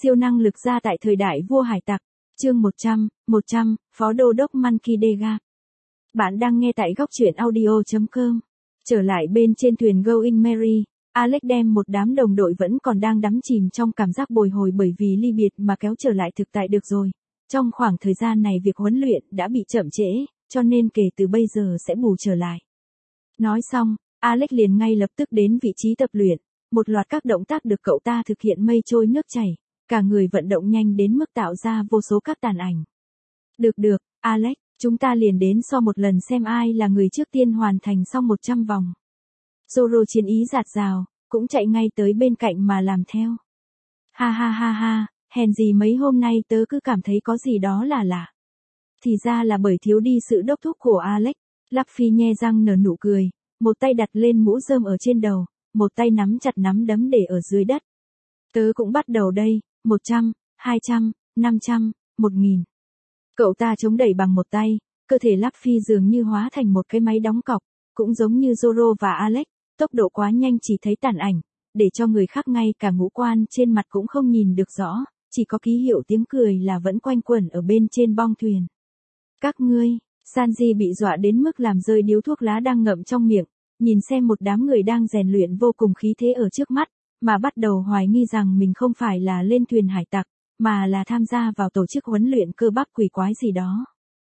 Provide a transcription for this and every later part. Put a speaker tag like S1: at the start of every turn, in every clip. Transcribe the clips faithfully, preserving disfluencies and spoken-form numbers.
S1: Siêu năng lực gia tại thời đại vua hải tặc. Chương một trăm, một trăm, Phó Đô đốc Monkey D. Garp. Bạn đang nghe tại góc truyện audio chấm com. Trở lại bên trên thuyền Going Merry, Alex đem một đám đồng đội vẫn còn đang đắm chìm trong cảm giác bồi hồi bởi vì ly biệt mà kéo trở lại thực tại được rồi. Trong khoảng thời gian này việc huấn luyện đã bị chậm trễ, cho nên kể từ bây giờ sẽ bù trở lại. Nói xong, Alex liền ngay lập tức đến vị trí tập luyện. Một loạt các động tác được cậu ta thực hiện mây trôi nước chảy, cả người vận động nhanh đến mức tạo ra vô số các tàn ảnh. Được được, Alex, chúng ta liền đến so một lần xem ai là người trước tiên hoàn thành xong một trăm vòng. Zoro chiến ý dạt dào, cũng chạy ngay tới bên cạnh mà làm theo. Ha ha ha ha, hèn gì mấy hôm nay tớ cứ cảm thấy có gì đó là lạ. Thì ra là bởi thiếu đi sự đốc thúc của Alex. Luffy nhe răng nở nụ cười, một tay đặt lên mũ rơm ở trên đầu, một tay nắm chặt nắm đấm để ở dưới đất. Tớ cũng bắt đầu đây, một trăm, hai trăm, năm trăm, một nghìn. Cậu ta chống đẩy bằng một tay, cơ thể Luffy dường như hóa thành một cái máy đóng cọc, cũng giống như Zoro và Alex, tốc độ quá nhanh chỉ thấy tàn ảnh, để cho người khác ngay cả ngũ quan trên mặt cũng không nhìn được rõ, chỉ có ký hiệu tiếng cười là vẫn quanh quẩn ở bên trên bong thuyền. Các ngươi, Sanji bị dọa đến mức làm rơi điếu thuốc lá đang ngậm trong miệng, nhìn xem một đám người đang rèn luyện vô cùng khí thế ở trước mắt, mà bắt đầu hoài nghi rằng mình không phải là lên thuyền hải tặc, mà là tham gia vào tổ chức huấn luyện cơ bắp quỷ quái gì đó.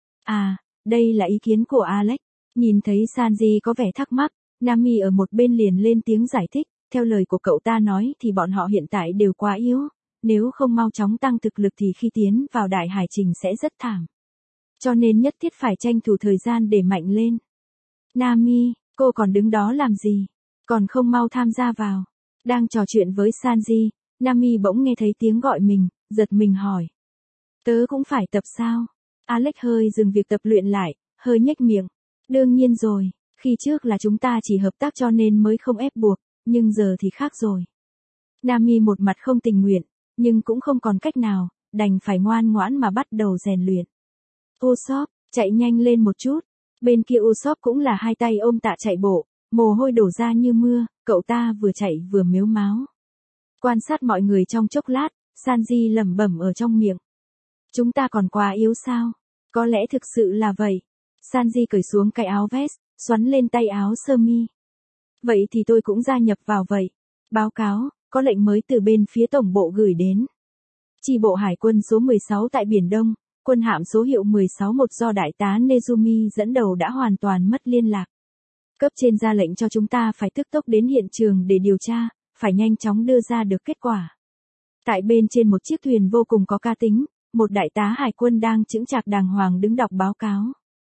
S1: À, đây là ý kiến của Alex. Nhìn thấy Sanji có vẻ thắc mắc, Nami ở một bên liền lên tiếng giải thích, theo lời của cậu ta nói thì bọn họ hiện tại đều quá yếu, nếu không mau chóng tăng thực lực thì khi tiến vào đại hải trình sẽ rất thảm. Cho nên nhất thiết phải tranh thủ thời gian để mạnh lên. Nami, cô còn đứng đó làm gì? Còn không mau tham gia vào. Đang trò chuyện với Sanji, Nami bỗng nghe thấy tiếng gọi mình, giật mình hỏi. Tớ cũng phải tập sao? Alex hơi dừng việc tập luyện lại, hơi nhếch miệng. Đương nhiên rồi, khi trước là chúng ta chỉ hợp tác cho nên mới không ép buộc, nhưng giờ thì khác rồi. Nami một mặt không tình nguyện, nhưng cũng không còn cách nào, đành phải ngoan ngoãn mà bắt đầu rèn luyện. Usopp, chạy nhanh lên một chút. Bên kia Usopp cũng là hai tay ôm tạ chạy bộ, mồ hôi đổ ra như mưa, cậu ta vừa chạy vừa mếu máo. Quan sát mọi người trong chốc lát, Sanji lẩm bẩm ở trong miệng. Chúng ta còn quá yếu sao? Có lẽ thực sự là vậy. Sanji cởi xuống cái áo vest, xoắn lên tay áo sơ mi. Vậy thì tôi cũng gia nhập vào vậy. Báo cáo, có lệnh mới từ bên phía tổng bộ gửi đến. Chi bộ hải quân số mười sáu tại Biển Đông, quân hạm số hiệu mười sáu một do đại tá Nezumi dẫn đầu đã hoàn toàn mất liên lạc. Cấp trên ra lệnh cho chúng ta phải tức tốc đến hiện trường để điều tra, phải nhanh chóng đưa ra được kết quả. Tại bên trên một chiếc thuyền vô cùng có cá tính, một đại tá hải quân đang chững chạc đàng hoàng đứng đọc báo cáo.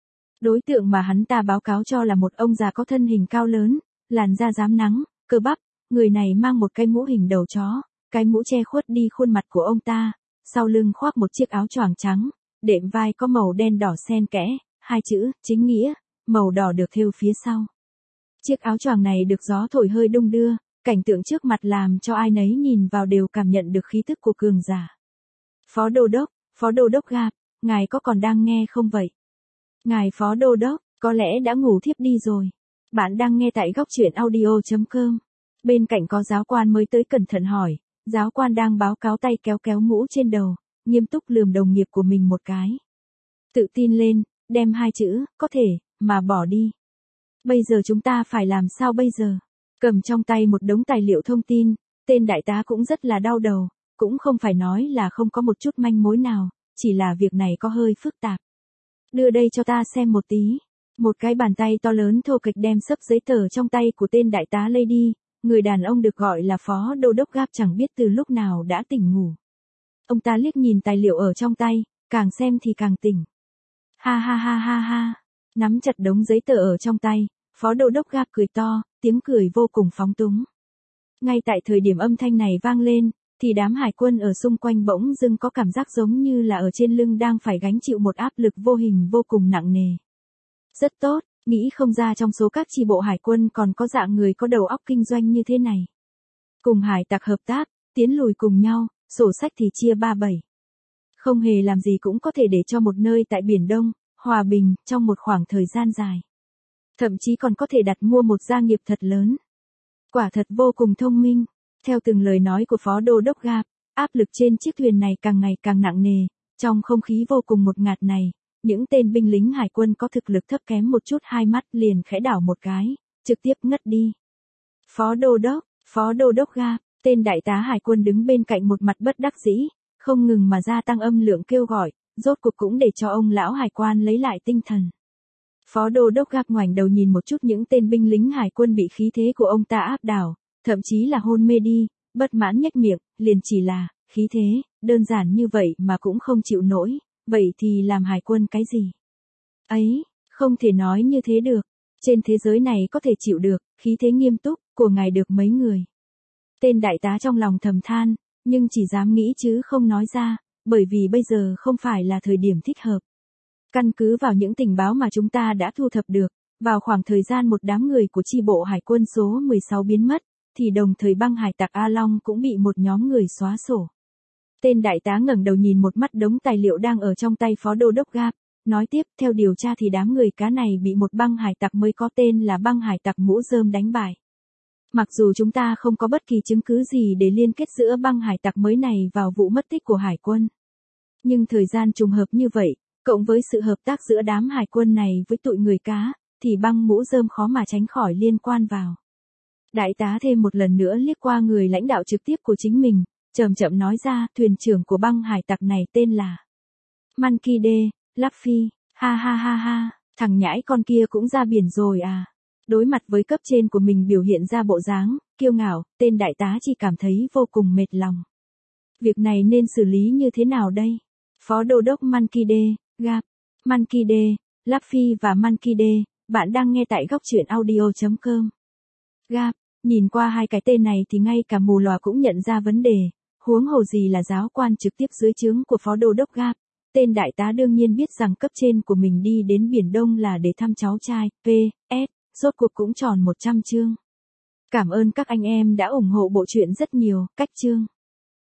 S1: Đối tượng mà hắn ta báo cáo cho là một ông già có thân hình cao lớn, làn da rám nắng, cơ bắp, người này mang một cái mũ hình đầu chó, cái mũ che khuất đi khuôn mặt của ông ta, sau lưng khoác một chiếc áo choàng trắng, đệm vai có màu đen đỏ xen kẽ, hai chữ, chính nghĩa, màu đỏ được thêu phía sau. Chiếc áo choàng này được gió thổi hơi đung đưa, cảnh tượng trước mặt làm cho ai nấy nhìn vào đều cảm nhận được khí tức của cường giả. Phó Đô đốc, Phó Đô đốc Garp, ngài có còn đang nghe không vậy? Ngài Phó Đô đốc, có lẽ đã ngủ thiếp đi rồi. Bạn đang nghe tại góc truyện audio chấm com. Bên cạnh có giáo quan mới tới cẩn thận hỏi, giáo quan đang báo cáo tay kéo kéo mũ trên đầu, nghiêm túc lườm đồng nghiệp của mình một cái. Tự tin lên, đem hai chữ, có thể, mà bỏ đi. Bây giờ chúng ta phải làm sao bây giờ? Cầm trong tay một đống tài liệu thông tin, tên đại tá cũng rất là đau đầu, cũng không phải nói là không có một chút manh mối nào, chỉ là việc này có hơi phức tạp. Đưa đây cho ta xem một tí. Một cái bàn tay to lớn thô kệch đem sấp giấy tờ trong tay của tên đại tá lấy đi, người đàn ông được gọi là Phó Đô đốc Garp chẳng biết từ lúc nào đã tỉnh ngủ. Ông ta liếc nhìn tài liệu ở trong tay, càng xem thì càng tỉnh. Ha ha ha ha ha, nắm chặt đống giấy tờ ở trong tay, Phó Đô đốc Garp cười to, tiếng cười vô cùng phóng túng. Ngay tại thời điểm âm thanh này vang lên, thì đám hải quân ở xung quanh bỗng dưng có cảm giác giống như là ở trên lưng đang phải gánh chịu một áp lực vô hình vô cùng nặng nề. Rất tốt, nghĩ không ra trong số các chi bộ hải quân còn có dạng người có đầu óc kinh doanh như thế này. Cùng hải tặc hợp tác, tiến lùi cùng nhau, sổ sách thì chia ba bảy. Không hề làm gì cũng có thể để cho một nơi tại Biển Đông, hòa bình, trong một khoảng thời gian dài. Thậm chí còn có thể đặt mua một gia nghiệp thật lớn. Quả thật vô cùng thông minh. Theo từng lời nói của Phó Đô đốc Garp, Áp lực trên chiếc thuyền này càng ngày càng nặng nề, trong không khí vô cùng ngột ngạt này, những tên binh lính hải quân có thực lực thấp kém một chút hai mắt liền khẽ đảo một cái, trực tiếp ngất đi. Phó đô đốc, phó đô đốc Gap, tên đại tá hải quân đứng bên cạnh một mặt bất đắc dĩ, không ngừng mà gia tăng âm lượng kêu gọi, rốt cuộc cũng để cho ông lão hải quan lấy lại tinh thần. Phó đô đốc Gap ngoảnh đầu nhìn một chút những tên binh lính hải quân bị khí thế của ông ta áp đảo, thậm chí là hôn mê đi, bất mãn nhếch miệng, liền chỉ là, khí thế, đơn giản như vậy mà cũng không chịu nổi, vậy thì làm hải quân cái gì? Ấy, không thể nói như thế được, trên thế giới này có thể chịu được, khí thế nghiêm túc, của ngài được mấy người. Tên đại tá trong lòng thầm than, nhưng chỉ dám nghĩ chứ không nói ra, bởi vì bây giờ không phải là thời điểm thích hợp. Căn cứ vào những tình báo mà chúng ta đã thu thập được, vào khoảng thời gian một đám người của chi bộ hải quân số mười sáu biến mất, thì đồng thời băng hải tặc A Long cũng bị một nhóm người xóa sổ. Tên đại tá ngẩng đầu nhìn một mắt đống tài liệu đang ở trong tay phó đô đốc Gap, nói tiếp, theo điều tra thì đám người cá này bị một băng hải tặc mới có tên là băng hải tặc mũ rơm đánh bại. Mặc dù chúng ta không có bất kỳ chứng cứ gì để liên kết giữa băng hải tặc mới này vào vụ mất tích của hải quân. Nhưng thời gian trùng hợp như vậy, cộng với sự hợp tác giữa đám hải quân này với tụi người cá, thì băng mũ rơm khó mà tránh khỏi liên quan vào. Đại tá thêm một lần nữa liếc qua người lãnh đạo trực tiếp của chính mình, chậm chậm nói ra, thuyền trưởng của băng hải tặc này tên là Monkey D. Luffy, ha ha ha ha, thằng nhãi con kia cũng ra biển rồi à. Đối mặt với cấp trên của mình biểu hiện ra bộ dáng kiêu ngạo, tên đại tá chỉ cảm thấy vô cùng mệt lòng. Việc này nên xử lý như thế nào đây? Phó đô đốc Monkey D. Gap, Monkey D. Luffy và Monkey D. Bạn đang nghe tại góc truyện audio chấm com. Gap, nhìn qua hai cái tên này thì ngay cả mù lòa cũng nhận ra vấn đề, huống hồ gì là giáo quan trực tiếp dưới trướng của phó đô đốc Gap. Tên đại tá đương nhiên biết rằng cấp trên của mình đi đến Biển Đông là để thăm cháu trai, pê ét, rốt cuộc cũng tròn một trăm chương. Cảm ơn các anh em đã ủng hộ bộ truyện rất nhiều, cách chương.